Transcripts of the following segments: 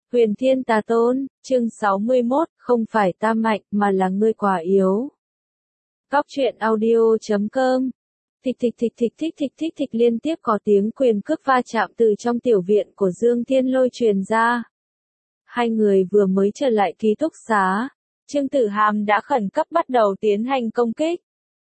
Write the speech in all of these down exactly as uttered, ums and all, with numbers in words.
Huyền Thiên Tà Tôn, chương sáu mươi mốt, không phải ta mạnh mà là ngươi quá yếu. Góc truyện audio chấm com. Thịch thịch thịch thịch thịch thịch thịch thịch liên tiếp có tiếng quyền cước va chạm từ trong tiểu viện của Dương Thiên Lôi truyền ra. Hai người vừa mới trở lại ký túc xá, Trương Tử Hàm đã khẩn cấp bắt đầu tiến hành công kích.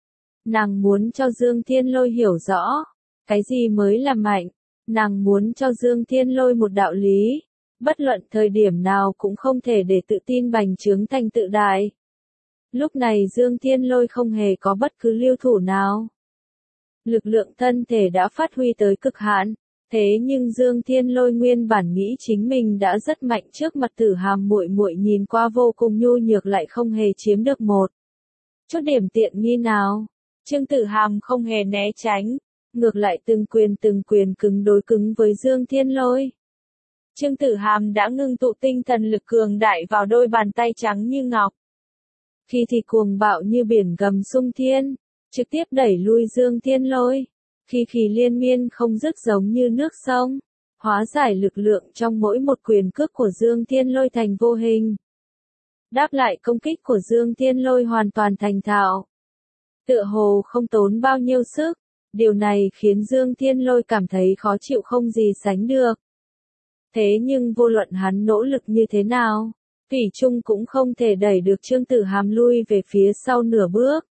Nàng muốn cho Dương Thiên Lôi hiểu rõ, cái gì mới là mạnh, nàng muốn cho Dương Thiên Lôi một đạo lý. Bất luận thời điểm nào cũng không thể để tự tin bành trướng thành tự đại. Lúc này Dương Thiên Lôi không hề có bất cứ lưu thủ nào. Lực lượng thân thể đã phát huy tới cực hạn, thế nhưng Dương Thiên Lôi nguyên bản nghĩ chính mình đã rất mạnh trước mặt Tử Hàm muội muội nhìn qua vô cùng nhu nhược lại không hề chiếm được một chút điểm tiện nghi nào. Trương Tử Hàm không hề né tránh, ngược lại từng quyền từng quyền cứng đối cứng với Dương Thiên Lôi. Trương Tử Hàm đã ngưng tụ tinh thần lực cường đại vào đôi bàn tay trắng như ngọc. Khi thì cuồng bạo như biển gầm sung thiên, trực tiếp đẩy lui Dương Thiên Lôi. Khi thì liên miên không dứt giống như nước sông, hóa giải lực lượng trong mỗi một quyền cước của Dương Thiên Lôi thành vô hình. Đáp lại công kích của Dương Thiên Lôi hoàn toàn thành thạo. Tựa hồ không tốn bao nhiêu sức, điều này khiến Dương Thiên Lôi cảm thấy khó chịu không gì sánh được. Thế nhưng vô luận hắn nỗ lực như thế nào, thủy chung cũng không thể đẩy được Trương Tử Hàm lui về phía sau nửa bước.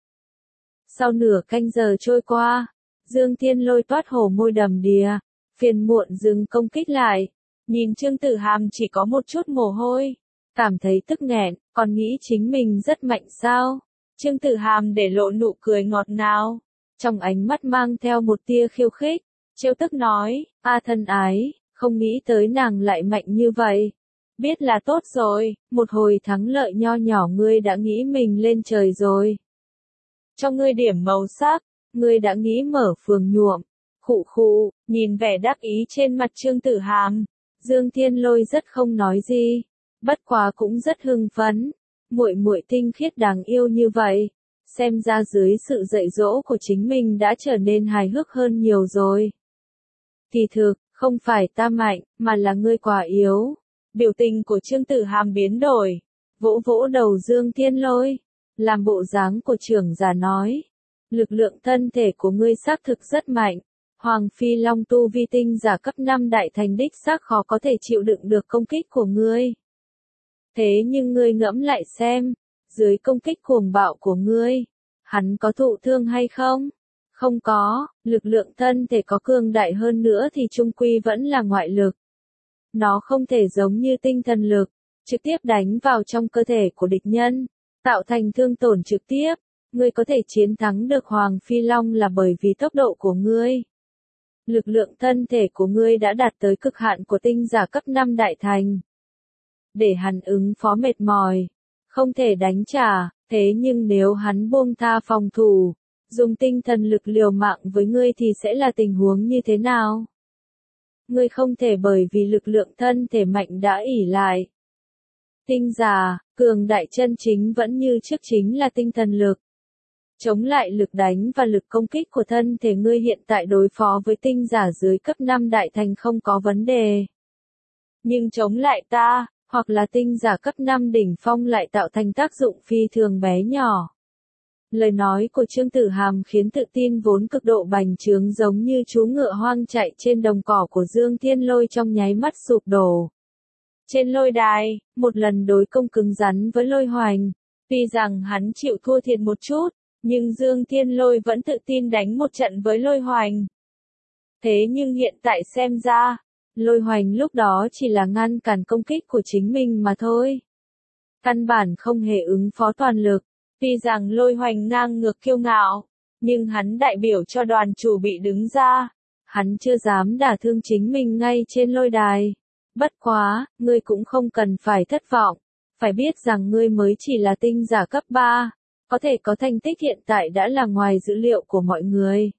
Sau nửa canh giờ trôi qua, Dương Thiên Lôi toát hổ môi đầm đìa, phiền muộn dừng công kích lại, nhìn Trương Tử Hàm chỉ có một chút mồ hôi, cảm thấy tức nghẹn, còn nghĩ chính mình rất mạnh sao. Trương Tử Hàm để lộ nụ cười ngọt ngào, trong ánh mắt mang theo một tia khiêu khích, trêu tức nói, a thân ái. Không nghĩ tới nàng lại mạnh như vậy. Biết là tốt rồi, một hồi thắng lợi nho nhỏ ngươi đã nghĩ mình lên trời rồi. Cho ngươi điểm màu sắc, ngươi đã nghĩ mở phường nhuộm. Khụ khụ, nhìn vẻ đắc ý trên mặt Trương Tử Hàm, Dương Thiên Lôi rất không nói gì, bất quá cũng rất hưng phấn. Muội muội tinh khiết đáng yêu như vậy, xem ra dưới sự dạy dỗ của chính mình đã trở nên hài hước hơn nhiều rồi. Kỳ thực, không phải ta mạnh, mà là ngươi quá yếu. Biểu tình của Trương Tử Hàm biến đổi, vỗ vỗ đầu Dương Thiên Lôi, làm bộ dáng của trưởng giả nói. Lực lượng thân thể của ngươi xác thực rất mạnh. Hoàng Phi Long tu vi tinh giả cấp năm đại thành đích xác khó có thể chịu đựng được công kích của ngươi. Thế nhưng ngươi ngẫm lại xem, dưới công kích cuồng bạo của ngươi, hắn có thụ thương hay không? Không có, lực lượng thân thể có cường đại hơn nữa thì chung quy vẫn là ngoại lực. Nó không thể giống như tinh thần lực, trực tiếp đánh vào trong cơ thể của địch nhân, tạo thành thương tổn trực tiếp. Ngươi có thể chiến thắng được Hoàng Phi Long là bởi vì tốc độ của ngươi. Lực lượng thân thể của ngươi đã đạt tới cực hạn của tinh giả cấp năm đại thành. Để hắn ứng phó mệt mỏi, không thể đánh trả, thế nhưng nếu hắn buông tha phòng thủ, dùng tinh thần lực liều mạng với ngươi thì sẽ là tình huống như thế nào? Ngươi không thể bởi vì lực lượng thân thể mạnh đã ỷ lại. Tinh giả, cường đại chân chính vẫn như trước chính là tinh thần lực. Chống lại lực đánh và lực công kích của thân thể ngươi hiện tại đối phó với tinh giả dưới cấp năm đại thành không có vấn đề. Nhưng chống lại ta, hoặc là tinh giả cấp năm đỉnh phong lại tạo thành tác dụng phi thường bé nhỏ. Lời nói của Trương Tử Hàm khiến tự tin vốn cực độ bành trướng giống như chú ngựa hoang chạy trên đồng cỏ của Dương Thiên Lôi trong nháy mắt sụp đổ. Trên lôi đài, một lần đối công cứng rắn với Lôi Hoành, tuy rằng hắn chịu thua thiệt một chút, nhưng Dương Thiên Lôi vẫn tự tin đánh một trận với Lôi Hoành. Thế nhưng hiện tại xem ra, Lôi Hoành lúc đó chỉ là ngăn cản công kích của chính mình mà thôi. Căn bản không hề ứng phó toàn lực. Tuy rằng Lôi Hoành ngang ngược kiêu ngạo, nhưng hắn đại biểu cho đoàn chủ bị đứng ra. Hắn chưa dám đả thương chính mình ngay trên lôi đài. Bất quá, ngươi cũng không cần phải thất vọng. Phải biết rằng ngươi mới chỉ là tinh giả cấp ba. Có thể có thành tích hiện tại đã là ngoài dữ liệu của mọi người.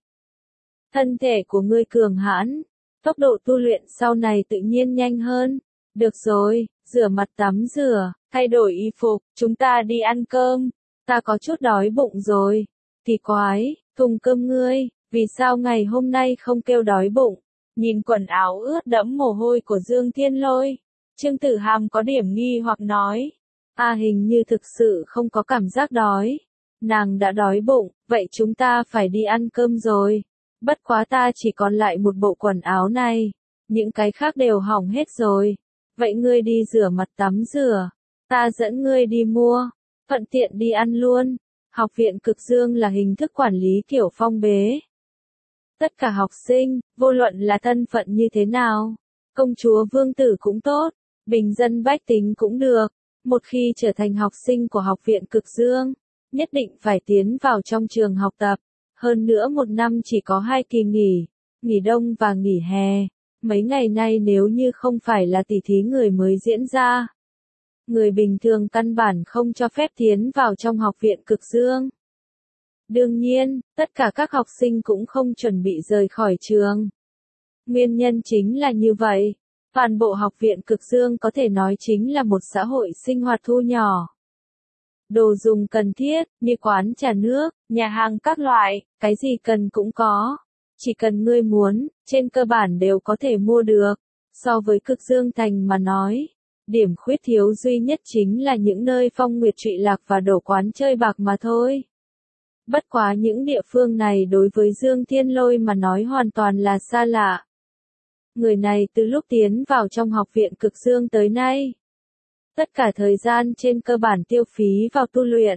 Thân thể của ngươi cường hãn. Tốc độ tu luyện sau này tự nhiên nhanh hơn. Được rồi, rửa mặt tắm rửa, thay đổi y phục, chúng ta đi ăn cơm. Ta có chút đói bụng rồi. Kỳ quái, thùng cơm ngươi, vì sao ngày hôm nay không kêu đói bụng? Nhìn quần áo ướt đẫm mồ hôi của Dương Thiên Lôi, Trương Tử Hàm có điểm nghi hoặc nói. A hình như thực sự không có cảm giác đói. Nàng đã đói bụng, vậy chúng ta phải đi ăn cơm rồi. Bất quá ta chỉ còn lại một bộ quần áo này. Những cái khác đều hỏng hết rồi. Vậy ngươi đi rửa mặt tắm rửa. Ta dẫn ngươi đi mua. Thuận tiện đi ăn luôn. Học viện Cực Dương là hình thức quản lý kiểu phong bế. Tất cả học sinh, vô luận là thân phận như thế nào, công chúa vương tử cũng tốt, bình dân bách tính cũng được, một khi trở thành học sinh của học viện Cực Dương, nhất định phải tiến vào trong trường học tập, hơn nữa một năm chỉ có hai kỳ nghỉ, nghỉ đông và nghỉ hè, mấy ngày nay nếu như không phải là tỷ thí người mới diễn ra, người bình thường căn bản không cho phép tiến vào trong học viện Cực Dương. Đương nhiên, tất cả các học sinh cũng không chuẩn bị rời khỏi trường. Nguyên nhân chính là như vậy. Toàn bộ học viện Cực Dương có thể nói chính là một xã hội sinh hoạt thu nhỏ. Đồ dùng cần thiết, như quán trà nước, nhà hàng các loại, cái gì cần cũng có. Chỉ cần ngươi muốn, trên cơ bản đều có thể mua được. So với Cực Dương Thành mà nói, điểm khuyết thiếu duy nhất chính là những nơi phong nguyệt trụy lạc và đổ quán chơi bạc mà thôi. Bất quá những địa phương này đối với Dương Thiên Lôi mà nói hoàn toàn là xa lạ. Người này từ lúc tiến vào trong học viện Cực Dương tới nay, tất cả thời gian trên cơ bản tiêu phí vào tu luyện.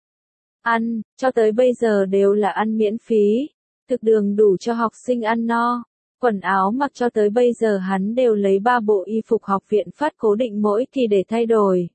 Ăn, cho tới bây giờ đều là ăn miễn phí, thực đường đủ cho học sinh ăn no. Quần áo mặc cho tới bây giờ hắn đều lấy ba bộ y phục học viện phát cố định mỗi kỳ để thay đổi.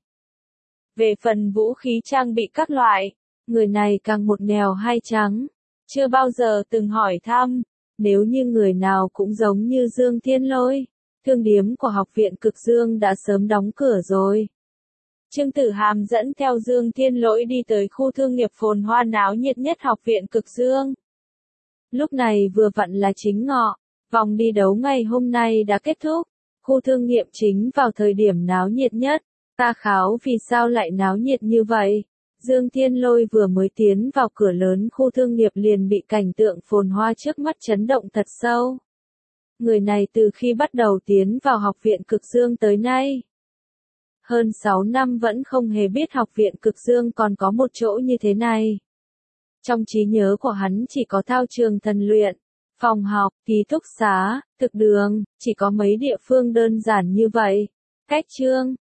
Về phần vũ khí trang bị các loại, người này càng một nghèo hai trắng, chưa bao giờ từng hỏi thăm, nếu như người nào cũng giống như Dương Thiên Lôi, thương điếm của học viện Cực Dương đã sớm đóng cửa rồi. Trương Tử Hàm dẫn theo Dương Thiên Lỗi đi tới khu thương nghiệp phồn hoa náo nhiệt nhất học viện Cực Dương. Lúc này vừa vặn là chính ngọ, vòng đi đấu ngày hôm nay đã kết thúc, khu thương nghiệp chính vào thời điểm náo nhiệt nhất. Ta kháo vì sao lại náo nhiệt như vậy? Dương Thiên Lôi vừa mới tiến vào cửa lớn khu thương nghiệp liền bị cảnh tượng phồn hoa trước mắt chấn động thật sâu. Người này từ khi bắt đầu tiến vào học viện Cực Dương tới nay, hơn sáu năm vẫn không hề biết học viện Cực Dương còn có một chỗ như thế này. Trong trí nhớ của hắn chỉ có thao trường thần luyện, phòng học, ký túc xá, thực đường, chỉ có mấy địa phương đơn giản như vậy. Cách chương,